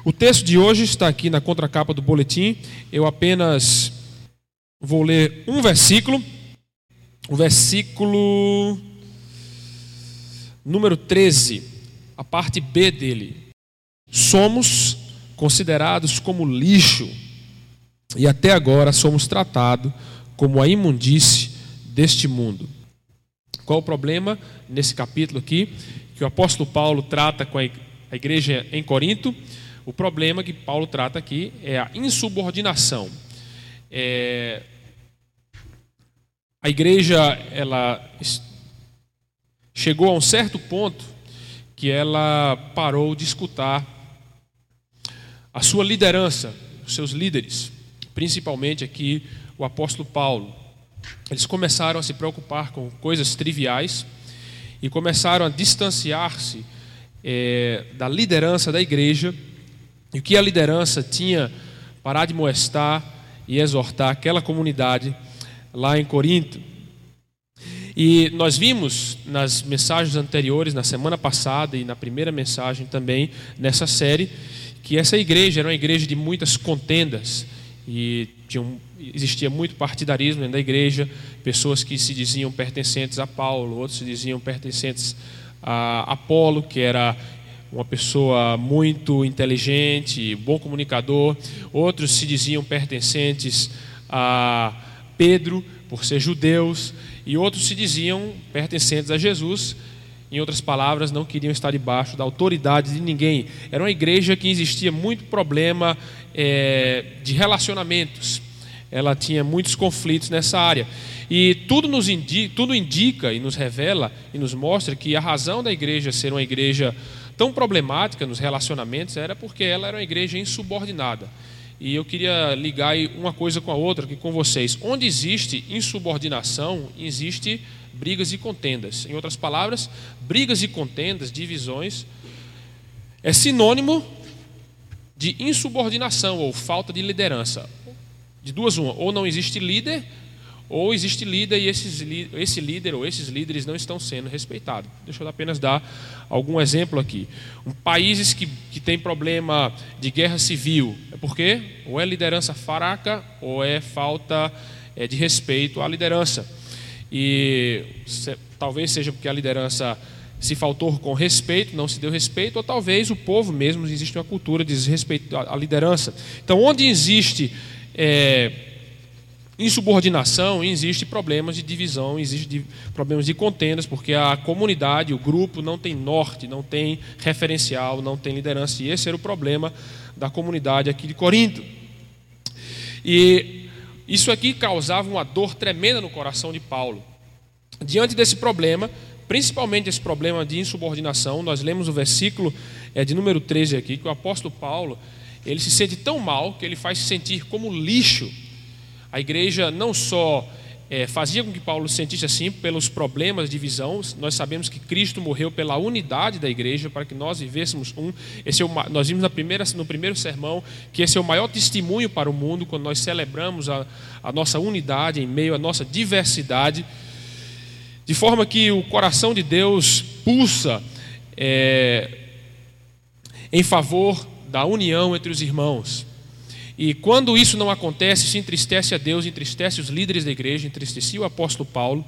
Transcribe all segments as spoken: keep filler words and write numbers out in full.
O texto de hoje está aqui na contracapa do boletim. Eu apenas vou ler um versículo, o versículo número treze, a parte B dele. Somos considerados como lixo e até agora somos tratados como a imundície deste mundo. Qual o problema nesse capítulo aqui? Que o apóstolo Paulo trata com a igreja em Corinto. O problema que Paulo trata aqui é a insubordinação. É... A igreja ela chegou a um certo ponto que ela parou de escutar a sua liderança, os seus líderes, principalmente aqui o apóstolo Paulo. Eles começaram a se preocupar com coisas triviais e começaram a distanciar-se é, da liderança da igreja. E o que a liderança tinha para admoestar e exortar aquela comunidade lá em Corinto. E nós vimos nas mensagens anteriores, na semana passada e na primeira mensagem também, nessa série, que essa igreja era uma igreja de muitas contendas. E tinha um, existia muito partidarismo dentro da igreja, pessoas que se diziam pertencentes a Paulo, outros se diziam pertencentes a Apolo, que era uma pessoa muito inteligente, bom comunicador. Outros se diziam pertencentes a Pedro, por ser judeus, e outros se diziam pertencentes a Jesus. Em outras palavras, não queriam estar debaixo da autoridade de ninguém. Era uma igreja que existia muito problema é, de relacionamentos. Ela tinha muitos conflitos nessa área. E tudo, nos indica, tudo indica e nos revela e nos mostra que a razão da igreja ser uma igreja tão problemática nos relacionamentos era porque ela era uma igreja insubordinada. E eu queria ligar uma coisa com a outra aqui com vocês. Onde existe insubordinação, existe brigas e contendas. Em outras palavras, brigas e contendas, divisões, é sinônimo de insubordinação ou falta de liderança. De duas uma, ou não existe líder, ou existe líder e esses, esse líder ou esses líderes não estão sendo respeitados. Deixa eu apenas dar algum exemplo aqui. Um, países que, que têm problema de guerra civil, é porque ou é liderança fraca ou é falta é, de respeito à liderança. E se, talvez seja porque a liderança se faltou com respeito, não se deu respeito, ou talvez o povo mesmo, existe uma cultura de desrespeito à liderança. Então, onde existe é, insubordinação, existe problemas de divisão, existe problemas de contendas, porque a comunidade, o grupo não tem norte, não tem referencial, não tem liderança. E esse era o problema da comunidade aqui de Corinto. E isso aqui causava uma dor tremenda no coração de Paulo. Diante desse problema, principalmente esse problema de insubordinação, nós lemos o versículo é, de número treze aqui, que o apóstolo Paulo, ele se sente tão mal que ele faz se sentir como lixo. A igreja não só é, fazia com que Paulo se sentisse assim pelos problemas de divisão. Nós sabemos que Cristo morreu pela unidade da igreja, para que nós vivêssemos um. Esse é o, nós vimos na primeira, no primeiro sermão que esse é o maior testemunho para o mundo, quando nós celebramos a, a nossa unidade em meio à nossa diversidade, de forma que o coração de Deus pulsa é, em favor da união entre os irmãos. E quando isso não acontece, se entristece a Deus, entristece os líderes da igreja, entristecia o apóstolo Paulo.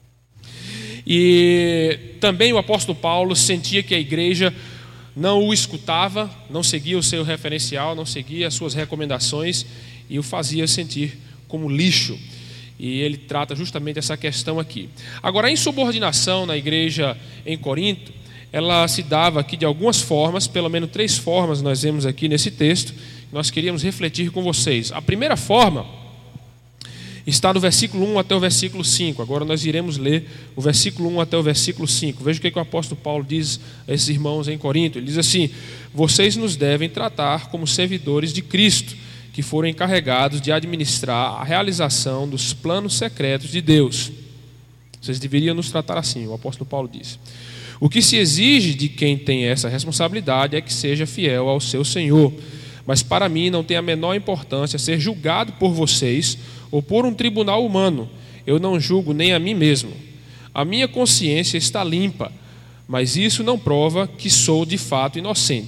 E também o apóstolo Paulo sentia que a igreja não o escutava, não seguia o seu referencial, não seguia as suas recomendações e o fazia sentir como lixo. E ele trata justamente essa questão aqui. Agora, a insubordinação na igreja em Corinto, ela se dava aqui de algumas formas, pelo menos três formas nós vemos aqui nesse texto. Nós queríamos refletir com vocês. A primeira forma está no versículo um até o versículo cinco. Agora nós iremos ler o versículo um até o versículo cinco. Veja o que, que o apóstolo Paulo diz a esses irmãos em Corinto. Ele diz assim: vocês nos devem tratar como servidores de Cristo, que foram encarregados de administrar a realização dos planos secretos de Deus. Vocês deveriam nos tratar assim, o apóstolo Paulo diz. O que se exige de quem tem essa responsabilidade é que seja fiel ao seu Senhor. Mas para mim não tem a menor importância ser julgado por vocês ou por um tribunal humano. Eu não julgo nem a mim mesmo. A minha consciência está limpa, mas isso não prova que sou de fato inocente.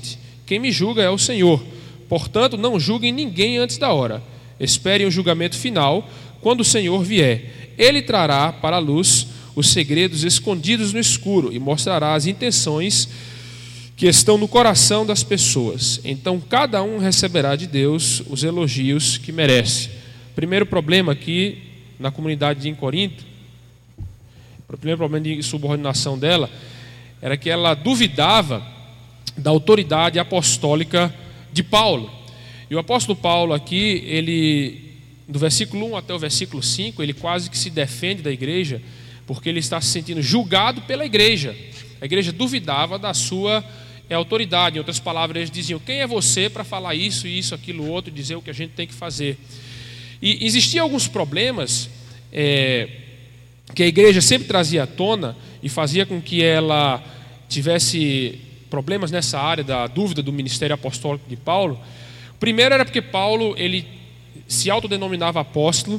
Quem me julga é o Senhor. Portanto, não julguem ninguém antes da hora. Esperem o julgamento final, quando o Senhor vier. Ele trará para a luz os segredos escondidos no escuro e mostrará as intenções que estão no coração das pessoas. Então, cada um receberá de Deus os elogios que merece. Primeiro problema aqui na comunidade de Corinto, o primeiro problema de subordinação dela, era que ela duvidava da autoridade apostólica de Paulo. E o apóstolo Paulo aqui, ele, do versículo um até o versículo cinco, ele quase que se defende da igreja, porque ele está se sentindo julgado pela igreja. A igreja duvidava da sua autoridade. Em outras palavras, eles diziam: quem é você para falar isso, isso, aquilo, outro, dizer o que a gente tem que fazer? E existiam alguns problemas é, que a igreja sempre trazia à tona e fazia com que ela tivesse problemas nessa área da dúvida do ministério apostólico de Paulo. O primeiro era porque Paulo ele se autodenominava apóstolo,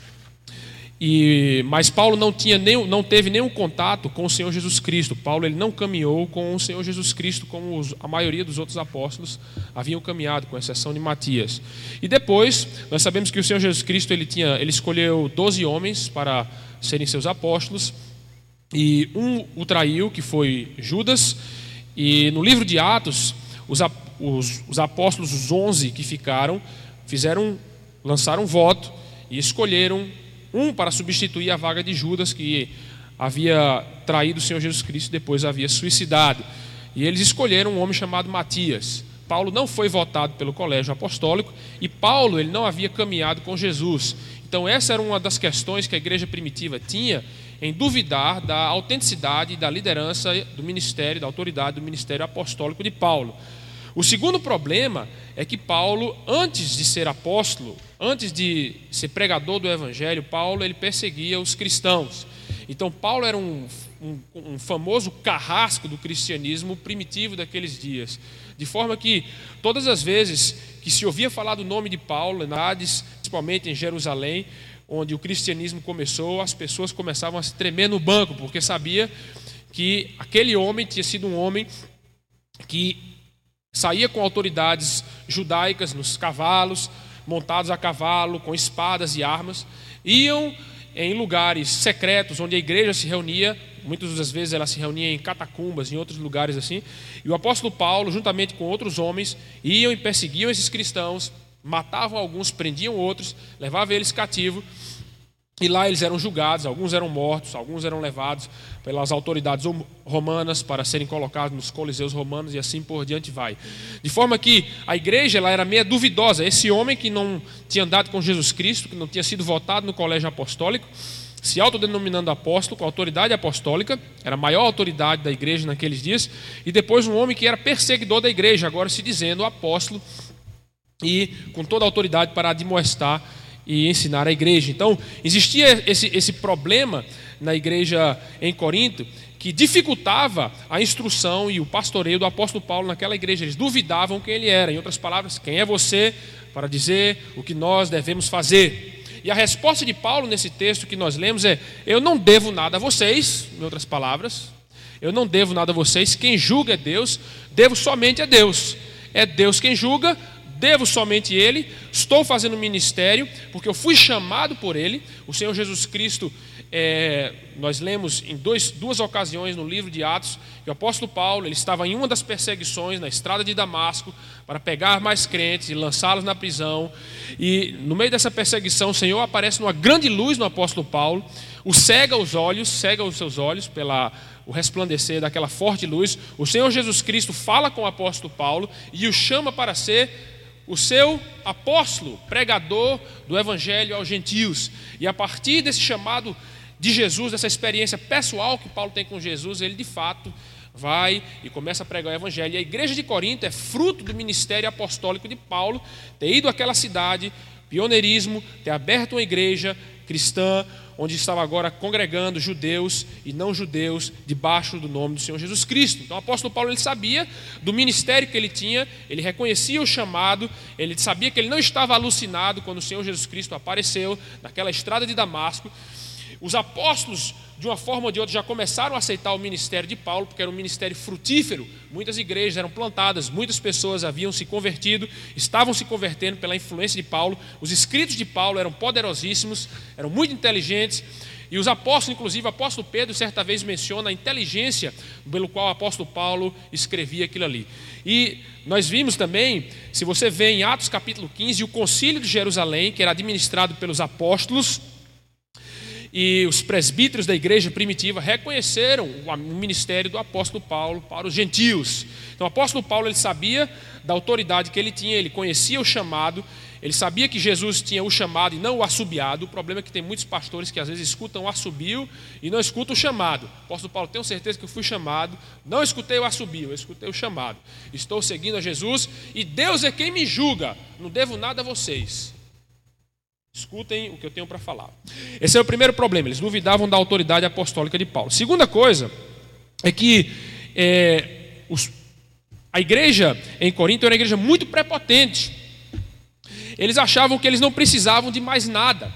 e, mas Paulo não, tinha nem, não teve nenhum contato com o Senhor Jesus Cristo. Paulo ele não caminhou com o Senhor Jesus Cristo como os, a maioria dos outros apóstolos haviam caminhado, com exceção de Matias. E depois, nós sabemos que o Senhor Jesus Cristo ele, tinha, ele escolheu doze homens para serem seus apóstolos, e um o traiu, que foi Judas. E no livro de Atos, os, os, os apóstolos, os onze que ficaram, fizeram, lançaram um voto e escolheram um para substituir a vaga de Judas, que havia traído o Senhor Jesus Cristo e depois havia suicidado. E eles escolheram um homem chamado Matias. Paulo não foi votado pelo colégio apostólico, e Paulo ele não havia caminhado com Jesus. Então essa era uma das questões que a igreja primitiva tinha, em duvidar da autenticidade e da liderança do ministério, da autoridade do ministério apostólico de Paulo. O segundo problema é que Paulo, antes de ser apóstolo, antes de ser pregador do evangelho, Paulo ele perseguia os cristãos. Então Paulo era um, um, um famoso carrasco do cristianismo primitivo daqueles dias, de forma que todas as vezes que se ouvia falar do nome de Paulo, principalmente em Jerusalém, onde o cristianismo começou, as pessoas começavam a se tremer no banco, porque sabia que aquele homem tinha sido um homem que saía com autoridades judaicas nos cavalos, montados a cavalo, com espadas e armas, iam em lugares secretos onde a igreja se reunia. Muitas das vezes ela se reunia em catacumbas, em outros lugares assim, e o apóstolo Paulo, juntamente com outros homens, iam e perseguiam esses cristãos, matavam alguns, prendiam outros, levavam eles cativos, e lá eles eram julgados, alguns eram mortos, alguns eram levados pelas autoridades romanas para serem colocados nos coliseus romanos, e assim por diante vai. De forma que a igreja ela era meio duvidosa. Esse homem que não tinha andado com Jesus Cristo, que não tinha sido votado no colégio apostólico, se autodenominando apóstolo, com autoridade apostólica, era a maior autoridade da igreja naqueles dias, e depois um homem que era perseguidor da igreja, agora se dizendo apóstolo, e com toda a autoridade para admoestar e ensinar a igreja. Então, existia esse, esse problema na igreja em Corinto, que dificultava a instrução e o pastoreio do apóstolo Paulo naquela igreja. Eles duvidavam quem ele era. Em outras palavras, quem é você para dizer o que nós devemos fazer? E a resposta de Paulo nesse texto que nós lemos é: eu não devo nada a vocês. Em outras palavras, eu não devo nada a vocês. Quem julga é Deus, devo somente a Deus. É Deus quem julga, devo somente Ele. Estou fazendo ministério porque eu fui chamado por Ele. O Senhor Jesus Cristo, é, nós lemos em dois, duas ocasiões no livro de Atos, que o apóstolo Paulo ele estava em uma das perseguições na estrada de Damasco para pegar mais crentes e lançá-los na prisão. E no meio dessa perseguição o Senhor aparece numa grande luz no apóstolo Paulo, o cega os olhos, cega os seus olhos pela o resplandecer daquela forte luz. O Senhor Jesus Cristo fala com o apóstolo Paulo e o chama para ser o seu apóstolo, pregador do evangelho aos gentios. E a partir desse chamado de Jesus, dessa experiência pessoal que Paulo tem com Jesus, ele de fato vai e começa a pregar o evangelho. E a igreja de Corinto é fruto do ministério apostólico de Paulo, ter ido àquela cidade, pioneirismo, ter aberto uma igreja cristã, onde estava agora congregando judeus e não judeus debaixo do nome do Senhor Jesus Cristo. Então o apóstolo Paulo ele sabia do ministério que ele tinha, ele reconhecia o chamado, ele sabia que ele não estava alucinado quando o Senhor Jesus Cristo apareceu naquela estrada de Damasco. Os apóstolos, de uma forma ou de outra, já começaram a aceitar o ministério de Paulo, porque era um ministério frutífero. Muitas igrejas eram plantadas, muitas pessoas haviam se convertido, estavam se convertendo pela influência de Paulo. Os escritos de Paulo eram poderosíssimos, eram muito inteligentes. E os apóstolos, inclusive o apóstolo Pedro, certa vez menciona a inteligência pelo qual o apóstolo Paulo escrevia aquilo ali. E nós vimos também, se você vê em Atos capítulo quinze, o concílio de Jerusalém, que era administrado pelos apóstolos, e os presbíteros da igreja primitiva reconheceram o ministério do apóstolo Paulo para os gentios. Então o apóstolo Paulo, ele sabia da autoridade que ele tinha, ele conhecia o chamado, ele sabia que Jesus tinha o chamado e não o assobiado. O problema é que tem muitos pastores que às vezes escutam o assobio e não escutam o chamado. O apóstolo Paulo, tenho certeza que eu fui chamado, não escutei o assobio, eu escutei o chamado. Estou seguindo a Jesus e Deus é quem me julga, não devo nada a vocês. Escutem o que eu tenho para falar. Esse é o primeiro problema, eles duvidavam da autoridade apostólica de Paulo. Segunda coisa é que é, os, a igreja em Corinto era uma igreja muito prepotente. Eles achavam que eles não precisavam de mais nada.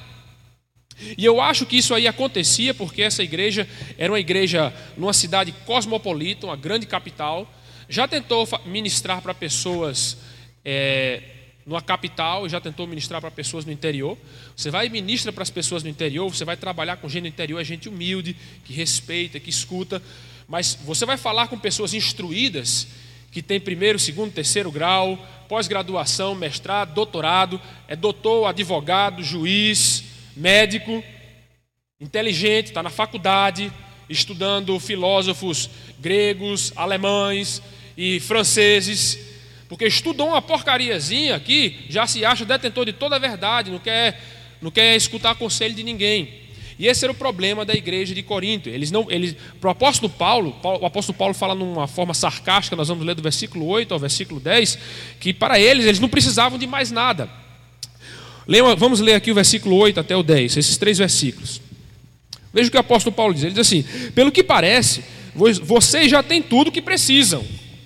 E eu acho que isso aí acontecia porque essa igreja era uma igreja numa cidade cosmopolita, uma grande capital. Já tentou ministrar para pessoas é, numa capital e já tentou ministrar para pessoas no interior. Você vai e ministra para as pessoas no interior, você vai trabalhar com gente no interior, é gente humilde, que respeita, que escuta. Mas você vai falar com pessoas instruídas, que tem primeiro, segundo, terceiro grau, pós-graduação, mestrado, doutorado, é doutor, advogado, juiz, médico, inteligente, está na faculdade, estudando filósofos gregos, alemães e franceses, porque estudou uma porcariazinha aqui, já se acha detentor de toda a verdade, não quer, não quer escutar conselho de ninguém. E esse era o problema da igreja de Corinto. Eles não, eles, para o apóstolo Paulo, o apóstolo Paulo fala numa forma sarcástica, nós vamos ler do versículo oito ao versículo dez, que para eles, eles não precisavam de mais nada. Leia, vamos ler aqui o versículo oito até o dez, esses três versículos. Veja o que o apóstolo Paulo diz. Ele diz assim: pelo que parece, vocês já têm tudo o que precisam.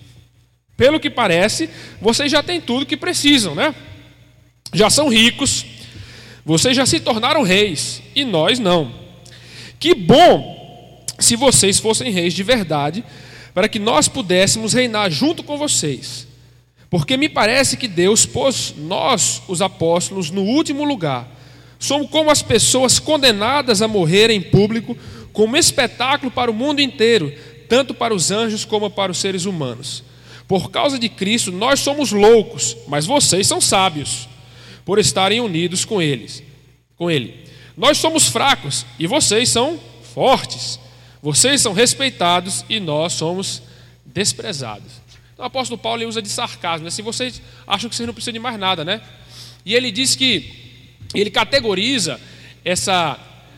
Pelo que parece, vocês já têm tudo o que precisam, né? Já são ricos, vocês já se tornaram reis, e nós não. Que bom se vocês fossem reis de verdade, para que nós pudéssemos reinar junto com vocês. Porque me parece que Deus pôs nós, os apóstolos, no último lugar. Somos como as pessoas condenadas a morrer em público, como espetáculo para o mundo inteiro, tanto para os anjos como para os seres humanos. Por causa de Cristo, nós somos loucos, mas vocês são sábios, por estarem unidos com eles, com Ele. Nós somos fracos e vocês são fortes. Vocês são respeitados e nós somos desprezados. Então o apóstolo Paulo ele usa de sarcasmo, assim, vocês acham que vocês não precisam de mais nada, né? E ele diz que ele categoriza essa,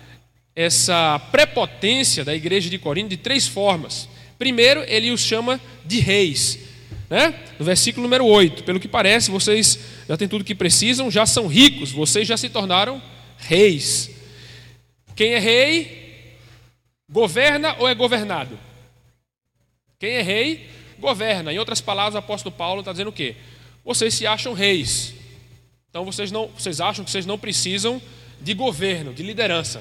essa prepotência da igreja de Corinto de três formas. Primeiro, ele os chama de reis, né? No versículo número oito, pelo que parece, vocês já têm tudo o que precisam, já são ricos, vocês já se tornaram reis. Quem é rei, governa ou é governado? Quem é rei, governa. Em outras palavras, o apóstolo Paulo está dizendo o quê? Vocês se acham reis. Então vocês, não, vocês acham que vocês não precisam de governo, de liderança.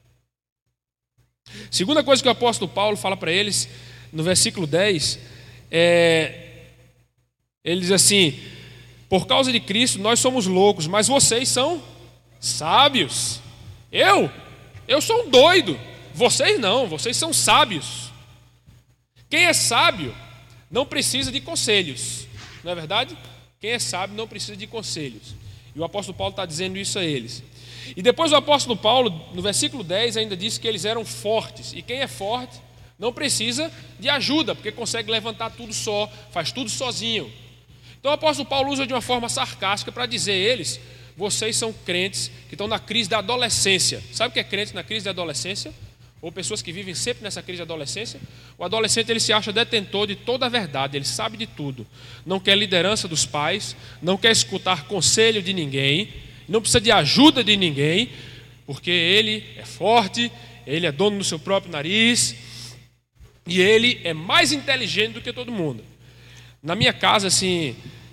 Segunda coisa que o apóstolo Paulo fala para eles, no versículo dez, é, ele diz assim: por causa de Cristo nós somos loucos, mas vocês são sábios. Eu? Eu sou um doido. Vocês não, vocês são sábios. Quem é sábio não precisa de conselhos, não é verdade? Quem é sábio não precisa de conselhos. E o apóstolo Paulo está dizendo isso a eles. E depois o apóstolo Paulo, no versículo dez, ainda disse que eles eram fortes. E quem é forte não precisa de ajuda, porque consegue levantar tudo só, faz tudo sozinho. Então o apóstolo Paulo usa de uma forma sarcástica para dizer a eles: vocês são crentes que estão na crise da adolescência. Sabe o que é crente na crise da adolescência? Ou pessoas que vivem sempre nessa crise de adolescência? O adolescente ele se acha detentor de toda a verdade, ele sabe de tudo. Não quer liderança dos pais, não quer escutar conselho de ninguém, não precisa de ajuda de ninguém, porque ele é forte, ele é dono do seu próprio nariz e ele é mais inteligente do que todo mundo. Na minha casa, assim,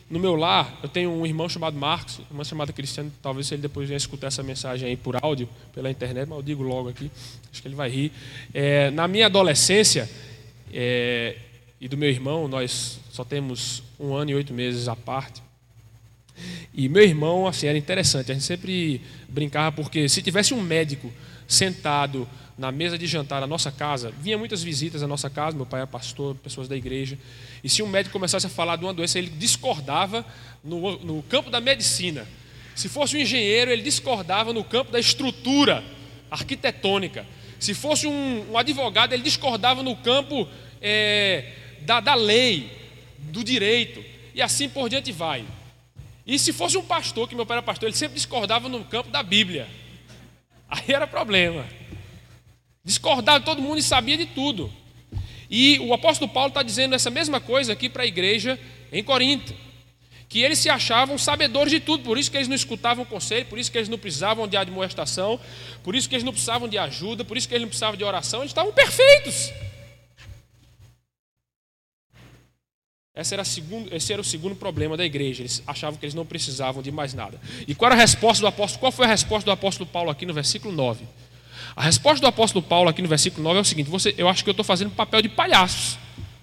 no meu lar, eu tenho um irmão chamado Marcos, uma irmã chamada Cristiano, talvez ele depois venha escutar essa mensagem aí por áudio, pela internet, mas eu digo logo aqui, acho que ele vai rir. É, na minha adolescência, é, e do meu irmão, nós só temos um ano e oito meses à parte. E meu irmão, assim, era interessante, a gente sempre brincava, porque se tivesse um médico sentado na mesa de jantar da nossa casa, vinha muitas visitas à nossa casa, meu pai é pastor, pessoas da igreja, e se um médico começasse a falar de uma doença, ele discordava no, no campo da medicina. Se fosse um engenheiro, ele discordava no campo da estrutura arquitetônica. Se fosse um, um advogado, ele discordava no campo é, da, da lei, do direito, e assim por diante vai. E se fosse um pastor, que meu pai era pastor, ele sempre discordava no campo da Bíblia. Aí era problema. Discordava de todo mundo e sabia de tudo. E o apóstolo Paulo está dizendo essa mesma coisa aqui para a igreja em Corinto. Que eles se achavam sabedores de tudo, por isso que eles não escutavam conselho, por isso que eles não precisavam de admoestação, por isso que eles não precisavam de ajuda, por isso que eles não precisavam de oração, eles estavam perfeitos. Esse era, segundo, esse era o segundo problema da igreja, eles achavam que eles não precisavam de mais nada. E qual era a resposta do apóstolo? Qual foi a resposta do apóstolo Paulo aqui no versículo nove? A resposta do apóstolo Paulo aqui no versículo nove é o seguinte: você, eu acho que eu estou fazendo papel de palhaço.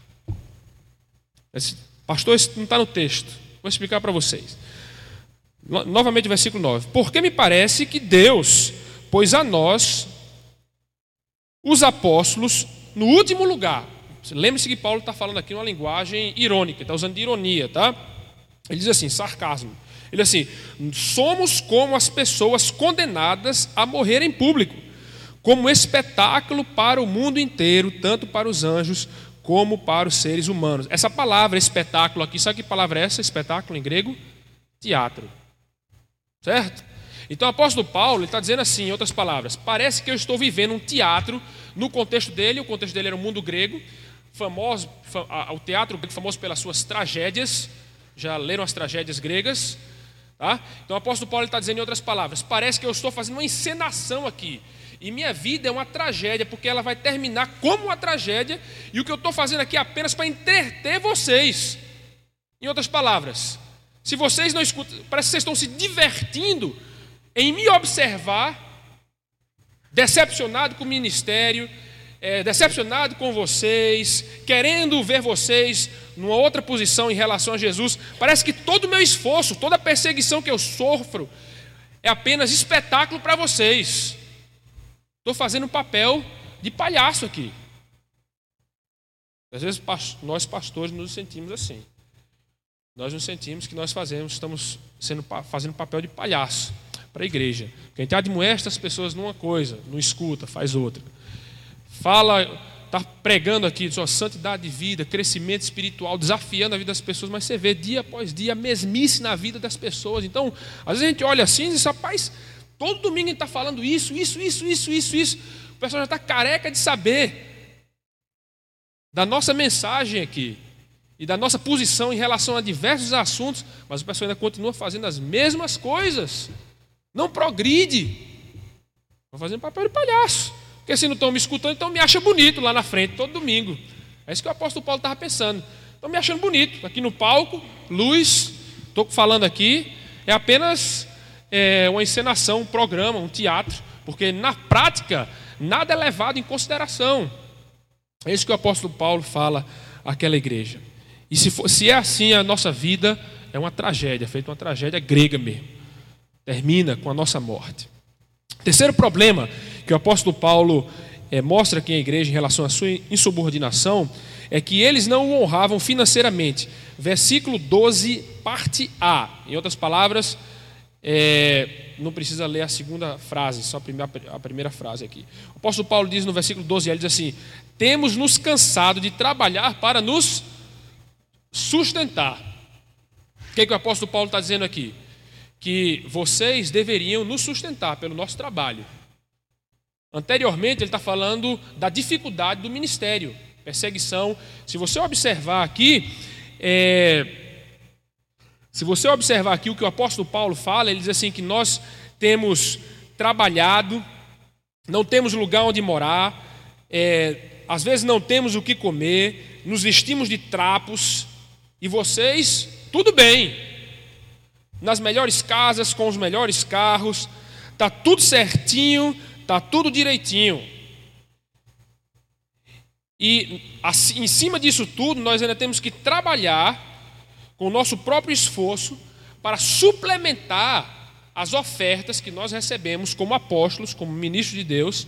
Esse, pastor, isso não está no texto. Vou explicar para vocês. No, novamente o versículo nove. Porque me parece que Deus pôs a nós, os apóstolos, no último lugar. Lembre-se que Paulo está falando aqui uma linguagem irônica, está usando de ironia, tá? Ele diz assim, sarcasmo. Ele diz assim: somos como as pessoas condenadas a morrer em público, como um espetáculo para o mundo inteiro, tanto para os anjos como para os seres humanos. Essa palavra espetáculo aqui, sabe que palavra é essa? Espetáculo em grego? Teatro. Certo? Então o apóstolo Paulo está dizendo assim, em outras palavras, parece que eu estou vivendo um teatro no contexto dele, o contexto dele era o mundo grego, famoso, o teatro famoso pelas suas tragédias. Já leram as tragédias gregas? Tá? Então o apóstolo Paulo está dizendo em outras palavras, parece que eu estou fazendo uma encenação aqui, e minha vida é uma tragédia, porque ela vai terminar como uma tragédia, e o que eu estou fazendo aqui é apenas para entreter vocês. Em outras palavras, se vocês não escutam, parece que vocês estão se divertindo em me observar, decepcionado com o ministério, é, decepcionado com vocês, querendo ver vocês numa outra posição em relação a Jesus. Parece que todo o meu esforço, toda a perseguição que eu sofro é apenas espetáculo para vocês. Estou fazendo um papel de palhaço aqui. Às vezes nós pastores nos sentimos assim. Nós nos sentimos que nós fazemos, estamos sendo, fazendo papel de palhaço para a igreja. Porque a gente admoesta as pessoas numa coisa, não escuta, faz outra. Fala, está pregando aqui sua santidade de vida, crescimento espiritual, desafiando a vida das pessoas, mas você vê dia após dia a mesmice na vida das pessoas. Então, às vezes a gente olha assim e diz, rapaz, todo domingo a gente está falando isso, isso, isso, isso, isso, isso. O pessoal já está careca de saber da nossa mensagem aqui e da nossa posição em relação a diversos assuntos, mas o pessoal ainda continua fazendo as mesmas coisas. Não progride. Estão fazendo papel de palhaço. Porque se não estão me escutando, então me acha bonito lá na frente, todo domingo. É isso que o apóstolo Paulo estava pensando. Estão me achando bonito. Aqui no palco, luz, estou falando aqui, é apenas é, uma encenação, um programa, um teatro. Porque na prática, nada é levado em consideração. É isso que o apóstolo Paulo fala àquela igreja. E se, for, se é assim, a nossa vida é uma tragédia, feita uma tragédia grega mesmo. Termina com a nossa morte. Terceiro problema que o apóstolo Paulo é, mostra aqui à igreja em relação à sua insubordinação é que eles não o honravam financeiramente. Versículo doze, parte A. Em outras palavras, é, não precisa ler a segunda frase, só a primeira, a primeira frase aqui. O apóstolo Paulo diz no versículo doze, ele diz assim: temos nos cansado de trabalhar para nos sustentar. O que, é que o apóstolo Paulo está dizendo aqui? Que vocês deveriam nos sustentar pelo nosso trabalho. Anteriormente, ele está falando da dificuldade do ministério, perseguição. Se você observar aqui, é, se você observar aqui o que o apóstolo Paulo fala, ele diz assim que nós temos trabalhado, não temos lugar onde morar, é, às vezes não temos o que comer, nos vestimos de trapos, e vocês tudo bem, nas melhores casas, com os melhores carros, está tudo certinho, está tudo direitinho. E assim, em cima disso tudo, nós ainda temos que trabalhar com o nosso próprio esforço para suplementar as ofertas que nós recebemos como apóstolos, como ministros de Deus,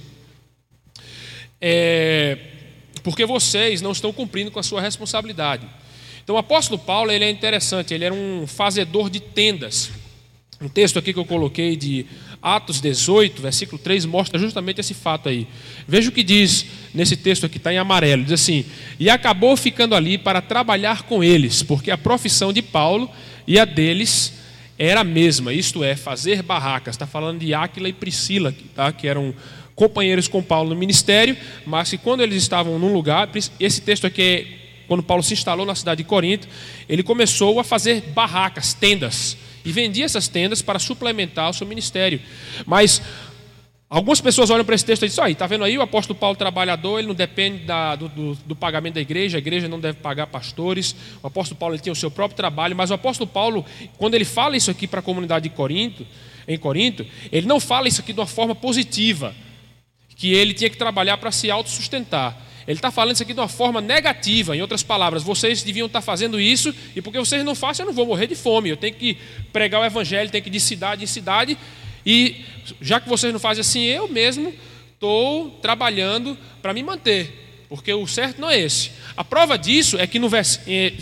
é, porque vocês não estão cumprindo com a sua responsabilidade. Então o apóstolo Paulo, ele é interessante, ele era um fazedor de tendas. Um texto aqui que eu coloquei de Atos dezoito, versículo três, mostra justamente esse fato aí. Veja o que diz nesse texto aqui, está em amarelo, diz assim: e acabou ficando ali para trabalhar com eles, porque a profissão de Paulo e a deles era a mesma, isto é, fazer barracas. Está falando de Áquila e Priscila, tá? Que eram companheiros com Paulo no ministério, mas que quando eles estavam num lugar, esse texto aqui é quando Paulo se instalou na cidade de Corinto, ele começou a fazer barracas, tendas, e vendia essas tendas para suplementar o seu ministério. Mas algumas pessoas olham para esse texto e dizem: está vendo aí, o apóstolo Paulo trabalhador, ele não depende da, do, do, do pagamento da igreja, a igreja não deve pagar pastores. O apóstolo Paulo, ele tem o seu próprio trabalho, mas o apóstolo Paulo, quando ele fala isso aqui para a comunidade de Corinto, em Corinto, ele não fala isso aqui de uma forma positiva, que ele tinha que trabalhar para se autossustentar. Ele está falando isso aqui de uma forma negativa. Em outras palavras, vocês deviam estar fazendo isso, e porque vocês não fazem, eu não vou morrer de fome. Eu tenho que pregar o evangelho, tenho que ir de cidade em cidade, e já que vocês não fazem assim, eu mesmo estou trabalhando para me manter, porque o certo não é esse. A prova disso é que no vers...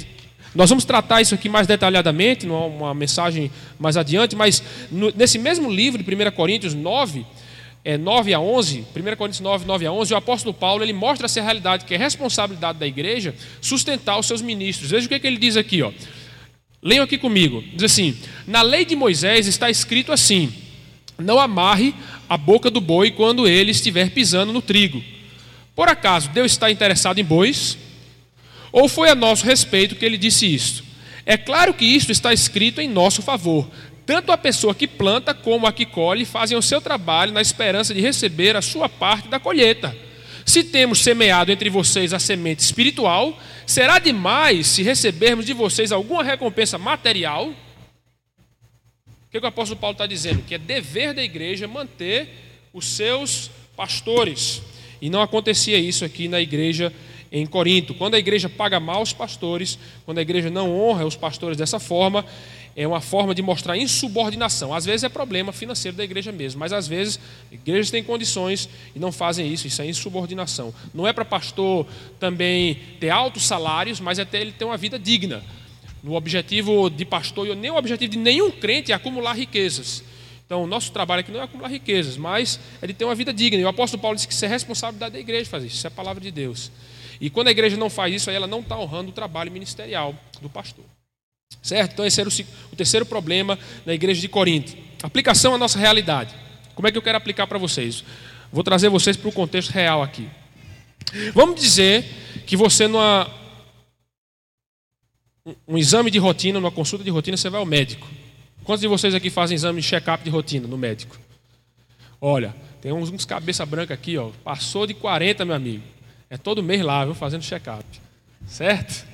nós vamos tratar isso aqui mais detalhadamente, numa mensagem mais adiante, mas nesse mesmo livro de primeira Coríntios nove, É, nove a onze, primeira Coríntios nove, nove a onze, o apóstolo Paulo, ele mostra essa realidade, que é responsabilidade da igreja sustentar os seus ministros. Veja o que, que ele diz aqui, ó. Leiam aqui comigo. Diz assim: na lei de Moisés está escrito assim: não amarre a boca do boi quando ele estiver pisando no trigo. Por acaso Deus está interessado em bois? Ou foi a nosso respeito que ele disse isto? É claro que isto está escrito em nosso favor. Tanto a pessoa que planta como a que colhe fazem o seu trabalho na esperança de receber a sua parte da colheita. Se temos semeado entre vocês a semente espiritual, será demais se recebermos de vocês alguma recompensa material? O que, que o apóstolo Paulo está dizendo? Que é dever da igreja manter os seus pastores. E não acontecia isso aqui na igreja em Corinto. Quando a igreja paga mal os pastores, quando a igreja não honra os pastores dessa forma, é uma forma de mostrar insubordinação. Às vezes é problema financeiro da igreja mesmo, mas às vezes igrejas têm condições e não fazem isso. Isso é insubordinação. Não é para pastor também ter altos salários, mas é ter, ele ter uma vida digna. O objetivo de pastor, e nem o objetivo de nenhum crente é acumular riquezas. Então o nosso trabalho aqui não é acumular riquezas, mas é de ter uma vida digna. E o apóstolo Paulo disse que isso é responsabilidade da igreja fazer isso. Isso é a palavra de Deus. E quando a igreja não faz isso, aí ela não está honrando o trabalho ministerial do pastor. Certo? Então esse era o, o terceiro problema na igreja de Corinto. Aplicação à nossa realidade. Como é que eu quero aplicar para vocês? Vou trazer vocês para o contexto real aqui. Vamos dizer que você numa um, um exame de rotina, numa consulta de rotina, você vai ao médico. Quantos de vocês aqui fazem exame de check-up de rotina no médico? Olha, tem uns, uns cabeça branca aqui, ó, passou de quarenta, meu amigo. É todo mês lá, viu, fazendo check-up. Certo?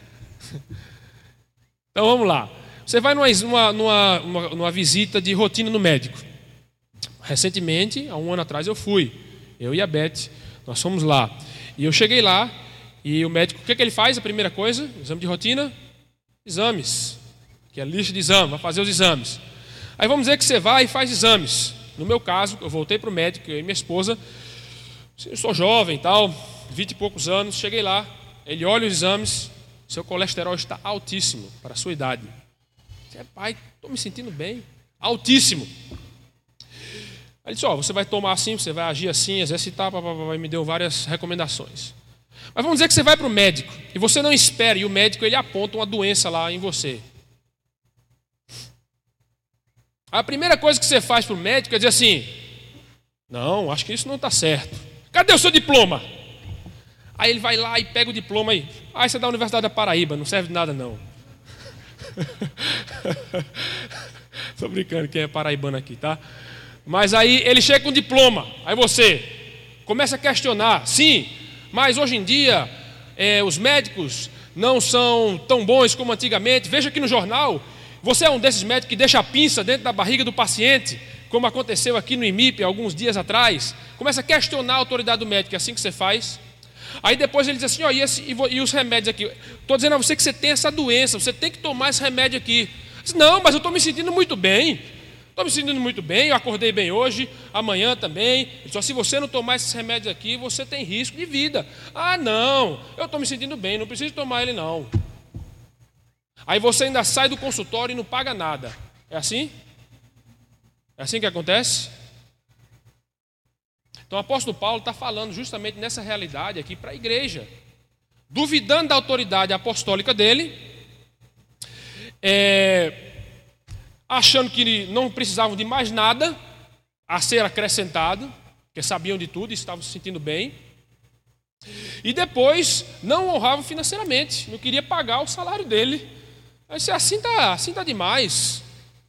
Então vamos lá. Você vai numa, numa, numa, numa visita de rotina no médico. Recentemente, há um ano atrás, eu fui. Eu e a Beth, nós fomos lá. E eu cheguei lá, e o médico, o que, que ele faz? A primeira coisa, exame de rotina, exames. Que é a lista de exames, vai fazer os exames. Aí vamos dizer que você vai e faz exames. No meu caso, eu voltei para o médico, eu e minha esposa. Eu sou jovem e tal, vinte e poucos anos, cheguei lá, ele olha os exames. Seu colesterol está altíssimo para a sua idade. Você é pai, estou me sentindo bem. Altíssimo. Ele disse, ó, você vai tomar assim, você vai agir assim, exercitar, e me deu várias recomendações. Mas vamos dizer que você vai para o médico e você não espera, e o médico ele aponta uma doença lá em você. A primeira coisa que você faz para o médico é dizer assim, não, acho que isso não está certo. Cadê o seu diploma? Aí ele vai lá e pega o diploma aí. Ah, isso é da Universidade da Paraíba, não serve de nada não. Estou brincando, quem é paraibano aqui, tá? Mas aí ele chega com o diploma. Aí você começa a questionar. Sim, mas hoje em dia é, os médicos não são tão bons como antigamente. Veja aqui no jornal, você é um desses médicos que deixa a pinça dentro da barriga do paciente, como aconteceu aqui no I M I P alguns dias atrás. Começa a questionar a autoridade do médico, é assim que você faz. Aí depois ele diz assim, ó, e, esse, e os remédios aqui? Estou dizendo a você que você tem essa doença, você tem que tomar esse remédio aqui. Diz, não, mas eu estou me sentindo muito bem. Estou me sentindo muito bem, eu acordei bem hoje, amanhã também. Só se você não tomar esses remédios aqui, você tem risco de vida. Ah, não, eu estou me sentindo bem, não preciso tomar ele não. Aí você ainda sai do consultório e não paga nada. É assim? É assim que acontece? Então o apóstolo Paulo está falando justamente nessa realidade aqui para a igreja. Duvidando da autoridade apostólica dele, é... achando que não precisavam de mais nada a ser acrescentado, porque sabiam de tudo e estavam se sentindo bem. E depois não honravam financeiramente, não queria pagar o salário dele. Assim está assim tá demais.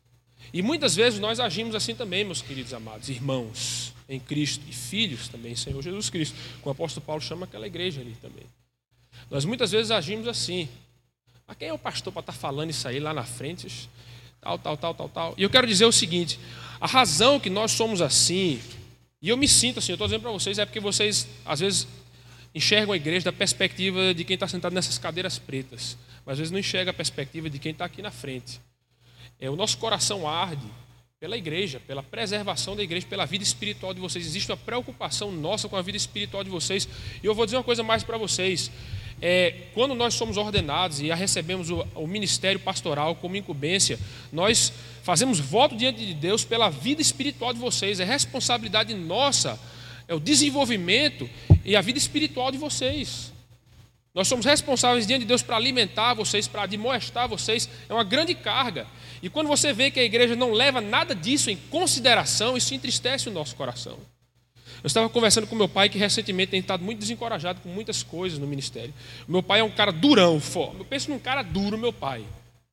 E muitas vezes nós agimos assim também, meus queridos amados, irmãos em Cristo e filhos também, Senhor Jesus Cristo, como o apóstolo Paulo chama aquela igreja ali também. Nós muitas vezes agimos assim. Mas quem é o pastor para estar falando isso aí lá na frente? Tal, tal, tal, tal, tal. E eu quero dizer o seguinte, a razão que nós somos assim, e eu me sinto assim, eu estou dizendo para vocês, é porque vocês, às vezes, enxergam a igreja da perspectiva de quem está sentado nessas cadeiras pretas, mas às vezes não enxerga a perspectiva de quem está aqui na frente. É, o nosso coração arde pela igreja, pela preservação da igreja, pela vida espiritual de vocês. Existe uma preocupação nossa com a vida espiritual de vocês. E eu vou dizer uma coisa mais para vocês. É, quando nós somos ordenados e recebemos o, o ministério pastoral como incumbência, nós fazemos voto diante de Deus pela vida espiritual de vocês. É responsabilidade nossa, é o desenvolvimento e a vida espiritual de vocês. Nós somos responsáveis diante de Deus para alimentar vocês, para admoestar vocês. É uma grande carga. E quando você vê que a igreja não leva nada disso em consideração, isso entristece o nosso coração. Eu estava conversando com meu pai, que recentemente tem estado muito desencorajado com muitas coisas no ministério. Meu pai é um cara durão. Eu penso num cara duro, meu pai.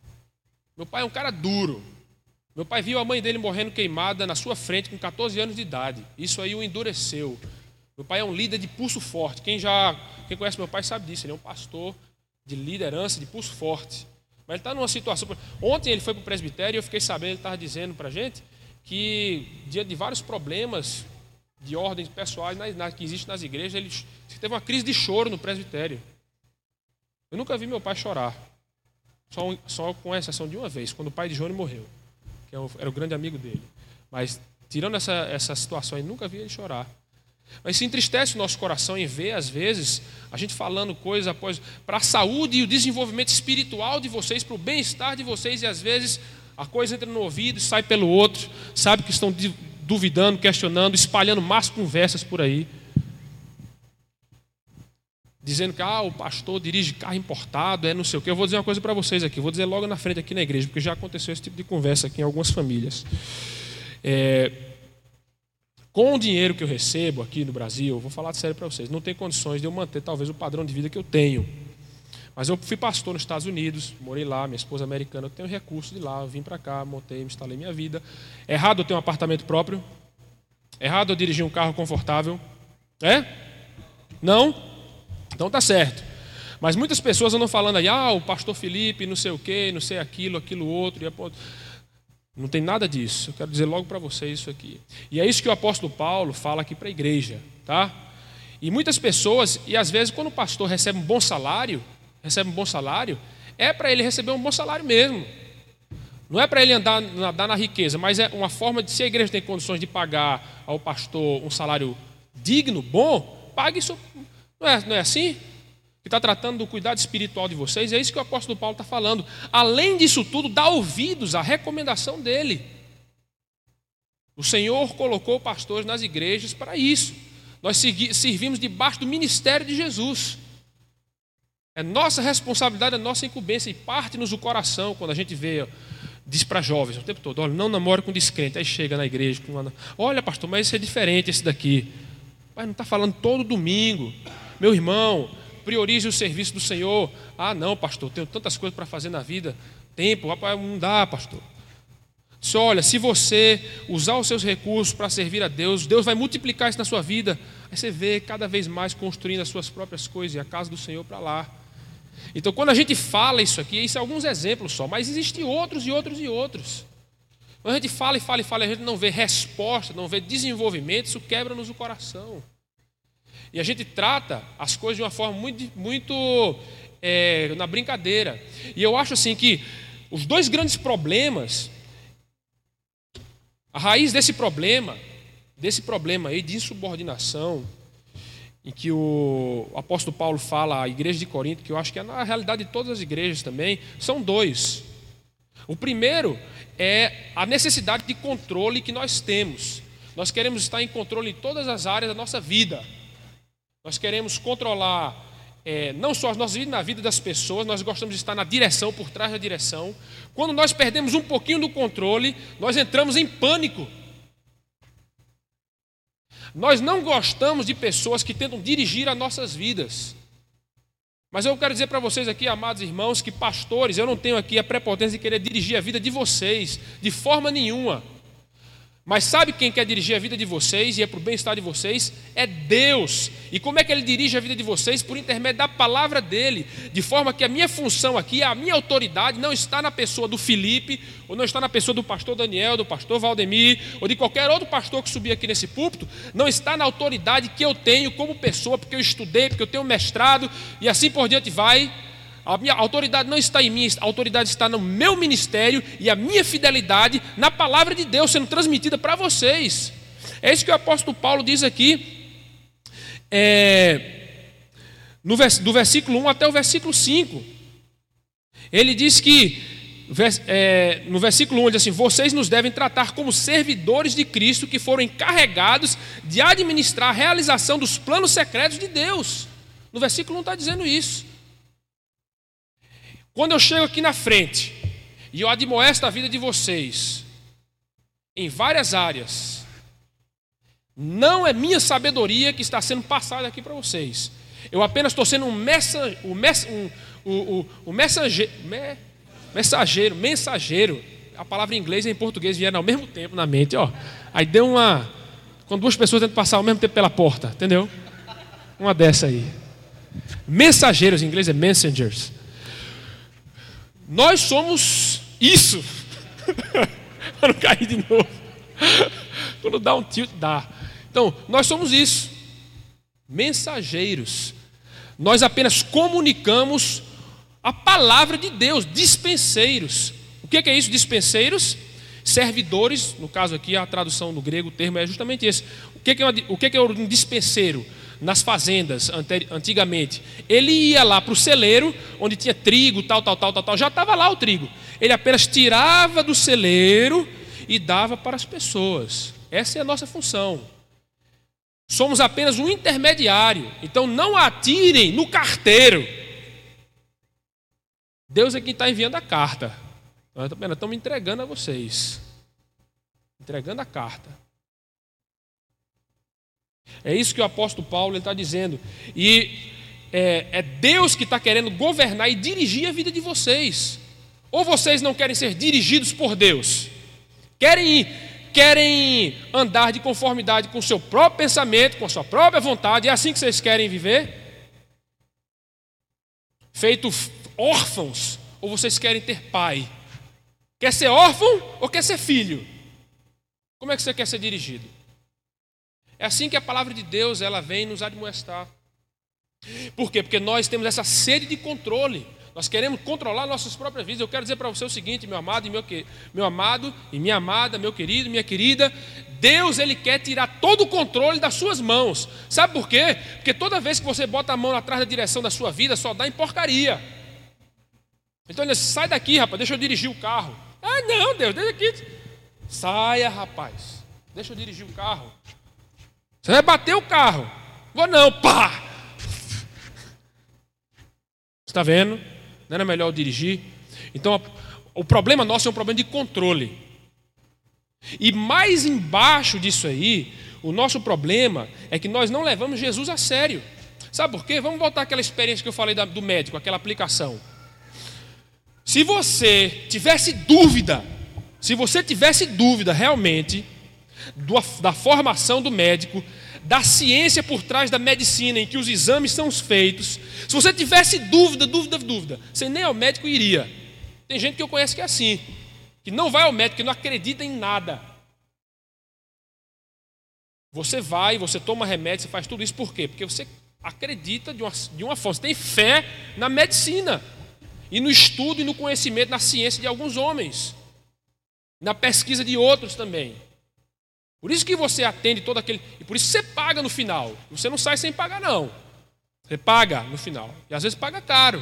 Meu pai é um cara duro. Meu pai viu a mãe dele morrendo queimada na sua frente com catorze anos de idade. Isso aí o endureceu. Meu pai é um líder de pulso forte. Quem já, quem conhece meu pai sabe disso. Ele é um pastor de liderança, de pulso forte. Mas ele está numa situação... Ontem ele foi para o presbitério e eu fiquei sabendo, ele estava dizendo para a gente que, diante de vários problemas de ordens pessoais que existem nas igrejas, ele teve uma crise de choro no presbitério. Eu nunca vi meu pai chorar. Só, só com exceção de uma vez, quando o pai de Johnny morreu, que era o grande amigo dele. Mas, tirando essa, essa situação, eu nunca vi ele chorar. Mas se entristece o nosso coração em ver, às vezes, a gente falando coisas após para a saúde e o desenvolvimento espiritual de vocês, para o bem-estar de vocês, e às vezes a coisa entra no ouvido e sai pelo outro, sabe que estão duvidando, questionando, espalhando más conversas por aí, dizendo que ah, o pastor dirige carro importado, é não sei o quê. Eu vou dizer uma coisa para vocês aqui, vou dizer logo na frente aqui na igreja, porque já aconteceu esse tipo de conversa aqui em algumas famílias. É... Com o dinheiro que eu recebo aqui no Brasil, eu vou falar sério para vocês, não tem condições de eu manter talvez o padrão de vida que eu tenho. Mas eu fui pastor nos Estados Unidos, morei lá, minha esposa é americana, eu tenho recurso de lá, eu vim para cá, montei, me instalei minha vida. É errado eu ter um apartamento próprio? É errado eu dirigir um carro confortável? É? Não? Então tá certo. Mas muitas pessoas andam falando aí, ah, o pastor Felipe, não sei o quê, não sei aquilo, aquilo outro, e a... Não tem nada disso. Eu quero dizer logo para vocês isso aqui. E é isso que o apóstolo Paulo fala aqui para a igreja, tá? E muitas pessoas, e às vezes quando o pastor recebe um bom salário, recebe um bom salário, é para ele receber um bom salário mesmo. Não é para ele andar, andar na riqueza, mas é uma forma de, se a igreja tem condições de pagar ao pastor um salário digno, bom, pague isso. Não é, não é assim? Que está tratando do cuidado espiritual de vocês, é isso que o apóstolo Paulo está falando. Além disso tudo, dá ouvidos à recomendação dele. O Senhor colocou pastores nas igrejas para isso. Nós servimos debaixo do ministério de Jesus. É nossa responsabilidade, é nossa incumbência, e parte-nos o coração quando a gente vê, diz para jovens o tempo todo, olha, não namore com descrente. Aí chega na igreja, olha pastor, mas esse é diferente, esse daqui. Mas não está falando todo domingo. Meu irmão, priorize o serviço do Senhor. Ah, não, pastor, tenho tantas coisas para fazer na vida. Tempo, rapaz, não dá, pastor. Diz, olha, se você usar os seus recursos para servir a Deus, Deus vai multiplicar isso na sua vida. Aí você vê cada vez mais construindo as suas próprias coisas e a casa do Senhor para lá. Então, quando a gente fala isso aqui, isso é alguns exemplos só, mas existem outros e outros e outros. Quando a gente fala e fala e fala, a gente não vê resposta, não vê desenvolvimento, isso quebra-nos o coração. E a gente trata as coisas de uma forma muito, muito é, na brincadeira. E eu acho assim que os dois grandes problemas, a raiz desse problema, desse problema aí de insubordinação, em que o apóstolo Paulo fala à igreja de Corinto, que eu acho que é na realidade de todas as igrejas também, são dois. O primeiro é a necessidade de controle que nós temos. Nós queremos estar em controle em todas as áreas da nossa vida. Nós queremos controlar é, não só as nossas vidas, na vida das pessoas, nós gostamos de estar na direção, por trás da direção. Quando nós perdemos um pouquinho do controle, nós entramos em pânico. Nós não gostamos de pessoas que tentam dirigir as nossas vidas. Mas eu quero dizer para vocês aqui, amados irmãos, que pastores, eu não tenho aqui a prepotência de querer dirigir a vida de vocês, de forma nenhuma. Mas sabe quem quer dirigir a vida de vocês e é para o bem-estar de vocês? É Deus. E como é que Ele dirige a vida de vocês? Por intermédio da palavra dEle. De forma que a minha função aqui, a minha autoridade não está na pessoa do Felipe, ou não está na pessoa do pastor Daniel, do pastor Valdemir, ou de qualquer outro pastor que subir aqui nesse púlpito. Não está na autoridade que eu tenho como pessoa, porque eu estudei, porque eu tenho mestrado, e assim por diante vai. A minha autoridade não está em mim, a autoridade está no meu ministério e a minha fidelidade na palavra de Deus sendo transmitida para vocês. É isso que o apóstolo Paulo diz aqui, é, no, do versículo um até o versículo cinco. Ele diz que, é, no versículo um, ele diz assim: vocês nos devem tratar como servidores de Cristo que foram encarregados de administrar a realização dos planos secretos de Deus. No versículo um está dizendo isso. Quando eu chego aqui na frente e eu admoesto a vida de vocês em várias áreas, não é minha sabedoria que está sendo passada aqui para vocês. Eu apenas estou sendo um, messa, um, mess, um, um, um, um mensageiro, me, mensageiro, mensageiro. A palavra em inglês e em português vieram ao mesmo tempo na mente. Ó. Aí deu uma... Quando duas pessoas tentam passar ao mesmo tempo pela porta, entendeu? Uma dessa aí. Mensageiros, em inglês é messengers. Nós somos isso. Para não cair de novo. Quando dá um tilt, dá. Então, nós somos isso. Mensageiros. Nós apenas comunicamos a palavra de Deus. Dispenseiros. O que é isso, dispenseiros? Servidores. No caso aqui, a tradução no grego, o termo é justamente esse. O que é, o que é um dispenseiro? Nas fazendas, antigamente, ele ia lá para o celeiro, onde tinha trigo, tal, tal, tal, tal, tal, já estava lá o trigo. Ele apenas tirava do celeiro e dava para as pessoas. Essa é a nossa função. Somos apenas um intermediário. Então não atirem no carteiro. Deus é quem está enviando a carta. Nós estamos entregando a vocês. Entregando a carta. É isso que o apóstolo Paulo está dizendo. E é, é Deus que está querendo governar e dirigir a vida de vocês. Ou vocês não querem ser dirigidos por Deus? Querem, querem andar de conformidade com o seu próprio pensamento, com a sua própria vontade? É assim que vocês querem viver? Feito órfãos? Ou vocês querem ter pai? Quer ser órfão ou quer ser filho? Como é que você quer ser dirigido? É assim que a palavra de Deus ela vem nos admoestar. Por quê? Porque nós temos essa sede de controle. Nós queremos controlar nossas próprias vidas. Eu quero dizer para você o seguinte, meu amado e meu, meu amado e minha amada, meu querido e minha querida, Deus ele quer tirar todo o controle das suas mãos. Sabe por quê? Porque toda vez que você bota a mão atrás da direção da sua vida, só dá em porcaria. Então ele diz, sai daqui, rapaz, deixa eu dirigir o carro. Ah, não, Deus, deixa aqui. Saia, rapaz, deixa eu dirigir o carro. Você vai bater o carro. Vou não, pá! Você está vendo? Não era melhor eu dirigir? Então, o problema nosso é um problema de controle. E mais embaixo disso aí, o nosso problema é que nós não levamos Jesus a sério. Sabe por quê? Vamos voltar àquela experiência que eu falei do médico, aquela aplicação. Se você tivesse dúvida, se você tivesse dúvida realmente da formação do médico, da ciência por trás da medicina, em que os exames são feitos, se você tivesse dúvida, dúvida, dúvida, você nem ao médico iria. Tem gente que eu conheço que é assim, que não vai ao médico, que não acredita em nada. Você vai, você toma remédio, você faz tudo isso por quê? Porque você acredita de uma, de uma forma, você tem fé na medicina, e no estudo e no conhecimento, na ciência de alguns homens, na pesquisa de outros também. Por isso que você atende todo aquele... E por isso você paga no final. Você não sai sem pagar, não. Você paga no final. E às vezes paga caro.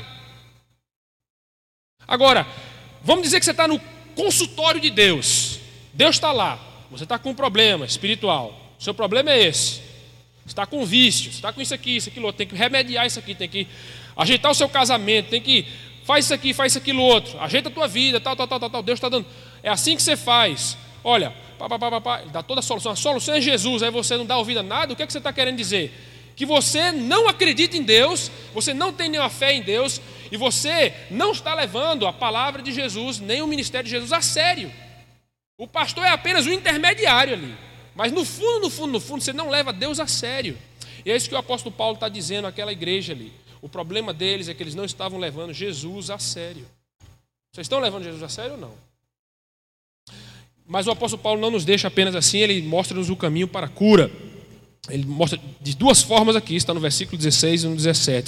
Agora, vamos dizer que você está no consultório de Deus. Deus está lá. Você está com um problema espiritual. O seu problema é esse. Você está com um vício. Você está com isso aqui, isso, aquilo outro. Tem que remediar isso aqui. Tem que ajeitar o seu casamento. Tem que... Faz isso aqui, faz isso, aquilo outro. Ajeita a tua vida, tal, tal, tal, tal, tal. Deus está dando... É assim que você faz. Olha... Pá, pá, pá, pá, ele dá toda a solução. A solução é Jesus. Aí você não dá ouvido a nada. O que é que você está querendo dizer? Que você não acredita em Deus, você não tem nenhuma fé em Deus, e você não está levando a palavra de Jesus, nem o ministério de Jesus a sério. O pastor é apenas um intermediário ali. Mas no fundo, no fundo, no fundo, você não leva Deus a sério. E é isso que o apóstolo Paulo está dizendo àquela igreja ali. O problema deles é que eles não estavam levando Jesus a sério. Vocês estão levando Jesus a sério ou não? Mas o apóstolo Paulo não nos deixa apenas assim, ele mostra-nos o caminho para a cura. Ele mostra de duas formas aqui, está no versículo dezesseis e no dezessete.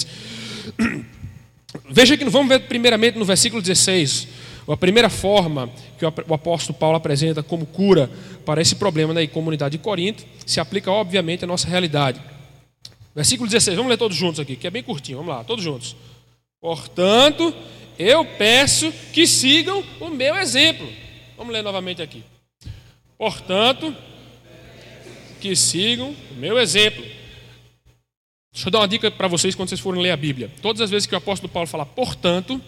Veja que vamos ver primeiramente no versículo dezesseis, a primeira forma que o apóstolo Paulo apresenta como cura para esse problema na comunidade de Corinto, se aplica obviamente à nossa realidade. Versículo dezesseis, vamos ler todos juntos aqui, que é bem curtinho, vamos lá, todos juntos. Portanto, eu peço que sigam o meu exemplo. Vamos ler novamente aqui. Portanto, que sigam o meu exemplo. Deixa eu dar uma dica para vocês quando vocês forem ler a Bíblia. Todas as vezes que o apóstolo Paulo fala portanto,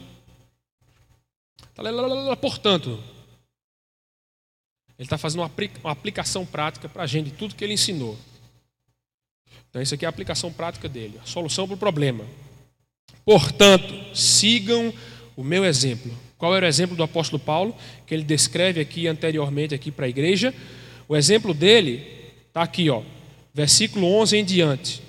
tá lá, lá, lá, lá, portanto, ele está fazendo uma, uma aplicação prática para a gente de tudo que ele ensinou. Então, isso aqui é a aplicação prática dele, a solução para o problema. Portanto, sigam o meu exemplo. Qual era o exemplo do apóstolo Paulo, que ele descreve aqui anteriormente aqui para a igreja? O exemplo dele está aqui, ó, versículo onze em diante.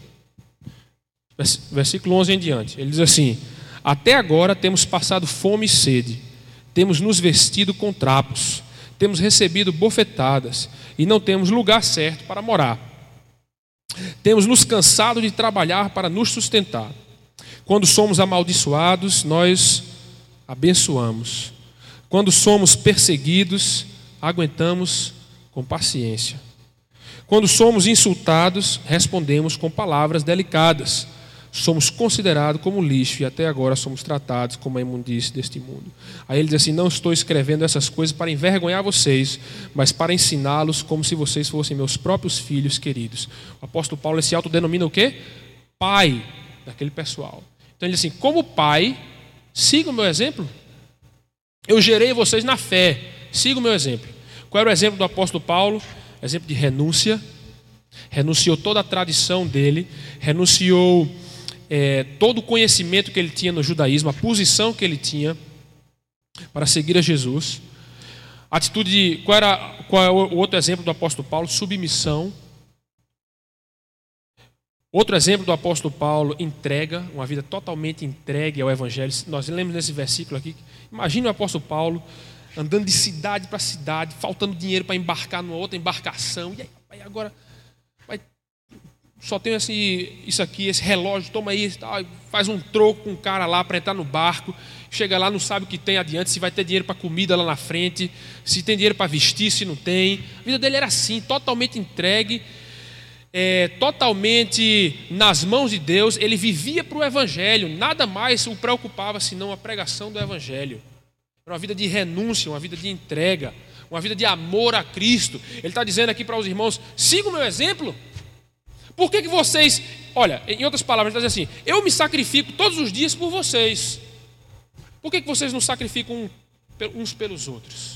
Versículo onze em diante. Ele diz assim: até agora temos passado fome e sede, temos nos vestido com trapos, temos recebido bofetadas e não temos lugar certo para morar. Temos nos cansado de trabalhar para nos sustentar. Quando somos amaldiçoados, nós abençoamos. Quando somos perseguidos, aguentamos com paciência. Quando somos insultados, respondemos com palavras delicadas. Somos considerados como lixo e até agora somos tratados como a imundície deste mundo. Aí ele diz assim: não estou escrevendo essas coisas para envergonhar vocês, mas para ensiná-los como se vocês fossem meus próprios filhos queridos. O apóstolo Paulo se autodenomina o quê? Pai daquele pessoal. Então ele diz assim: como pai, siga o meu exemplo. Eu gerei vocês na fé, siga o meu exemplo. Qual era o exemplo do apóstolo Paulo? Exemplo de renúncia. Renunciou toda a tradição dele, renunciou é, todo o conhecimento que ele tinha no judaísmo, a posição que ele tinha para seguir a Jesus. Atitude de, qual era qual é o outro exemplo do apóstolo Paulo? Submissão. Outro exemplo do apóstolo Paulo: entrega, uma vida totalmente entregue ao evangelho. Nós lemos nesse versículo aqui, imagine o apóstolo Paulo andando de cidade para cidade, faltando dinheiro para embarcar numa outra embarcação. E aí, agora vai, só tem esse, isso aqui, esse relógio, toma aí, faz um troco com um cara lá para entrar no barco. Chega lá, não sabe o que tem adiante, se vai ter dinheiro para comida lá na frente, se tem dinheiro para vestir, se não tem. A vida dele era assim, totalmente entregue, é, totalmente nas mãos de Deus. Ele vivia para o evangelho, nada mais o preocupava senão a pregação do evangelho. Era uma vida de renúncia, uma vida de entrega, uma vida de amor a Cristo. Ele está dizendo aqui para os irmãos: siga o meu exemplo. Por que que vocês... Olha, em outras palavras, ele está dizendo assim: eu me sacrifico todos os dias por vocês. Por que que vocês não sacrificam uns pelos outros?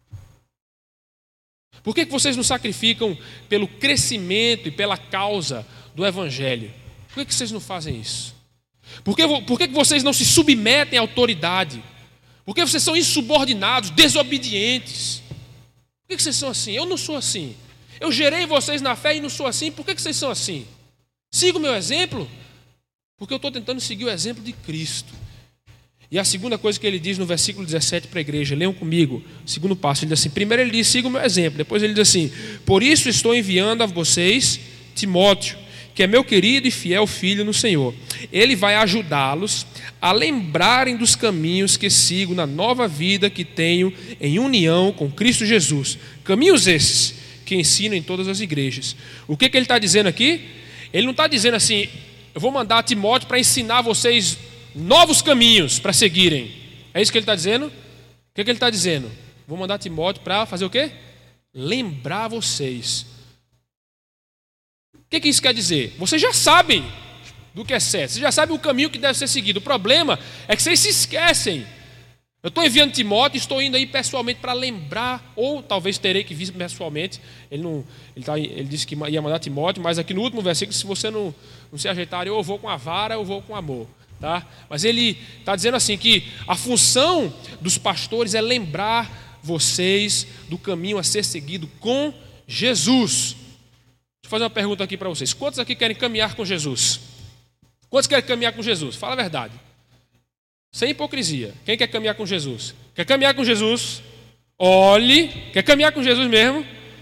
Por que que vocês não sacrificam pelo crescimento e pela causa do evangelho? Por que que vocês não fazem isso? Por que, por que que vocês não se submetem à autoridade? Por que vocês são insubordinados, desobedientes? Por que vocês são assim? Eu não sou assim. Eu gerei vocês na fé e não sou assim. Por que que vocês são assim? Siga o meu exemplo, porque eu estou tentando seguir o exemplo de Cristo. E a segunda coisa que ele diz no versículo dezessete para a igreja, leiam comigo, segundo passo, ele diz assim, primeiro ele diz, siga o meu exemplo, depois ele diz assim, por isso estou enviando a vocês Timóteo, que é meu querido e fiel filho no Senhor. Ele vai ajudá-los a lembrarem dos caminhos que sigo na nova vida que tenho em união com Cristo Jesus. Caminhos esses que ensino em todas as igrejas. O que, que ele está dizendo aqui? Ele não está dizendo assim, eu vou mandar Timóteo para ensinar vocês novos caminhos para seguirem. É isso que ele está dizendo? O que, que ele está dizendo? Vou mandar Timóteo para fazer o quê? Lembrar vocês. O que, que isso quer dizer? Vocês já sabem do que é certo. Vocês já sabem o caminho que deve ser seguido. O problema é que vocês se esquecem. Eu estou enviando Timóteo, estou indo aí pessoalmente para lembrar, ou talvez terei que vir pessoalmente. Ele, não, ele, tá, ele disse que ia mandar Timóteo, mas aqui no último versículo, se você não, não se ajeitar, eu vou com a vara, eu vou com amor. Tá? Mas ele está dizendo assim que a função dos pastores é lembrar vocês do caminho a ser seguido com Jesus. Deixa eu fazer uma pergunta aqui para vocês. Quantos aqui querem caminhar com Jesus? Quantos querem caminhar com Jesus? Fala a verdade. Sem hipocrisia. Quem quer caminhar com Jesus? Quer caminhar com Jesus? Olhe. Quer caminhar com Jesus mesmo?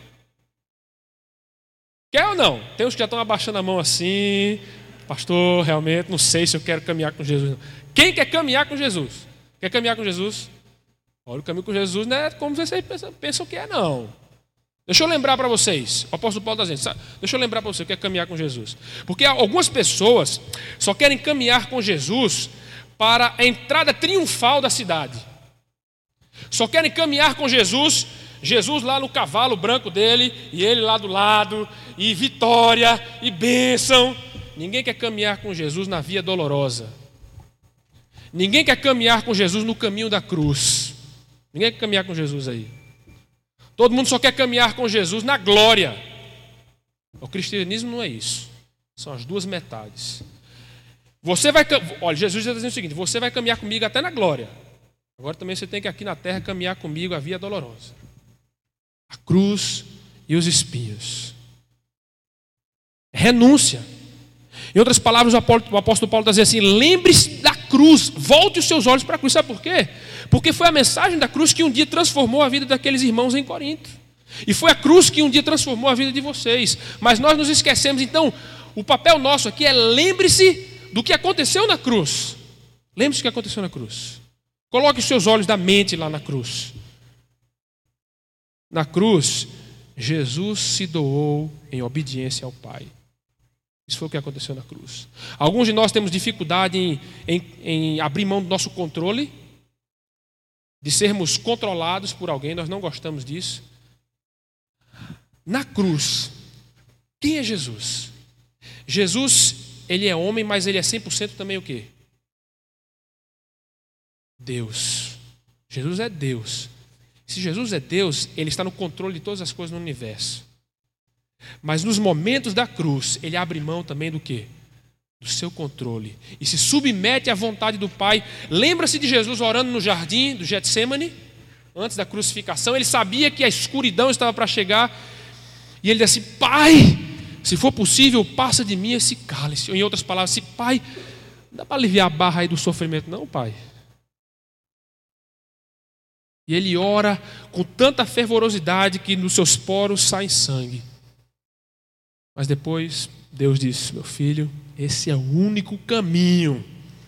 Quer ou não? Tem uns que já estão abaixando a mão assim. Pastor, realmente não sei se eu quero caminhar com Jesus. Quem quer caminhar com Jesus? Quer caminhar com Jesus? Olha, o caminho com Jesus não é como vocês pensam, pensam que é, não. Deixa eu lembrar para vocês. O apóstolo Paulo está dizendo, deixa eu lembrar para você o que é caminhar com Jesus. Porque algumas pessoas só querem caminhar com Jesus para a entrada triunfal da cidade. Só querem caminhar com Jesus, Jesus lá no cavalo branco dele, e ele lá do lado, e vitória, e bênção. Ninguém quer caminhar com Jesus na via dolorosa. Ninguém quer caminhar com Jesus no caminho da cruz. Ninguém quer caminhar com Jesus aí. Todo mundo só quer caminhar com Jesus na glória. O cristianismo não é isso. São as duas metades. Você vai, olha, Jesus está dizendo o seguinte, você vai caminhar comigo até na glória. Agora também você tem que aqui na terra caminhar comigo a via dolorosa. A cruz e os espinhos. Renúncia. Em outras palavras, o apóstolo Paulo está dizendo assim, lembre-se da cruz, volte os seus olhos para a cruz. Sabe por quê? Porque foi a mensagem da cruz que um dia transformou a vida daqueles irmãos em Corinto. E foi a cruz que um dia transformou a vida de vocês. Mas nós nos esquecemos, então, o papel nosso aqui é lembre-se do que aconteceu na cruz. Lembre-se do que aconteceu na cruz. Coloque os seus olhos da mente lá na cruz. Na cruz, Jesus se doou em obediência ao Pai. Isso foi o que aconteceu na cruz. Alguns de nós temos dificuldade em, em, em abrir mão do nosso controle, de sermos controlados por alguém, nós não gostamos disso. Na cruz, quem é Jesus? Jesus, ele é homem, mas ele é cem por cento também o quê? Deus. Jesus é Deus. Se Jesus é Deus, ele está no controle de todas as coisas no universo. Mas nos momentos da cruz, ele abre mão também do quê? Do seu controle. E se submete à vontade do Pai. Lembra-se de Jesus orando no jardim do Getsêmani, antes da crucificação. Ele sabia que a escuridão estava para chegar. E ele disse assim, Pai, se for possível, passa de mim esse cálice. Ou em outras palavras, assim, Pai, não dá para aliviar a barra aí do sofrimento, não, Pai. E ele ora com tanta fervorosidade que nos seus poros sai sangue. Mas depois Deus disse, meu filho, esse é o único caminho.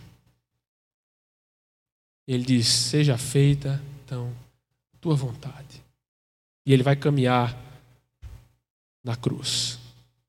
Ele diz, seja feita, então, tua vontade. E ele vai caminhar na cruz.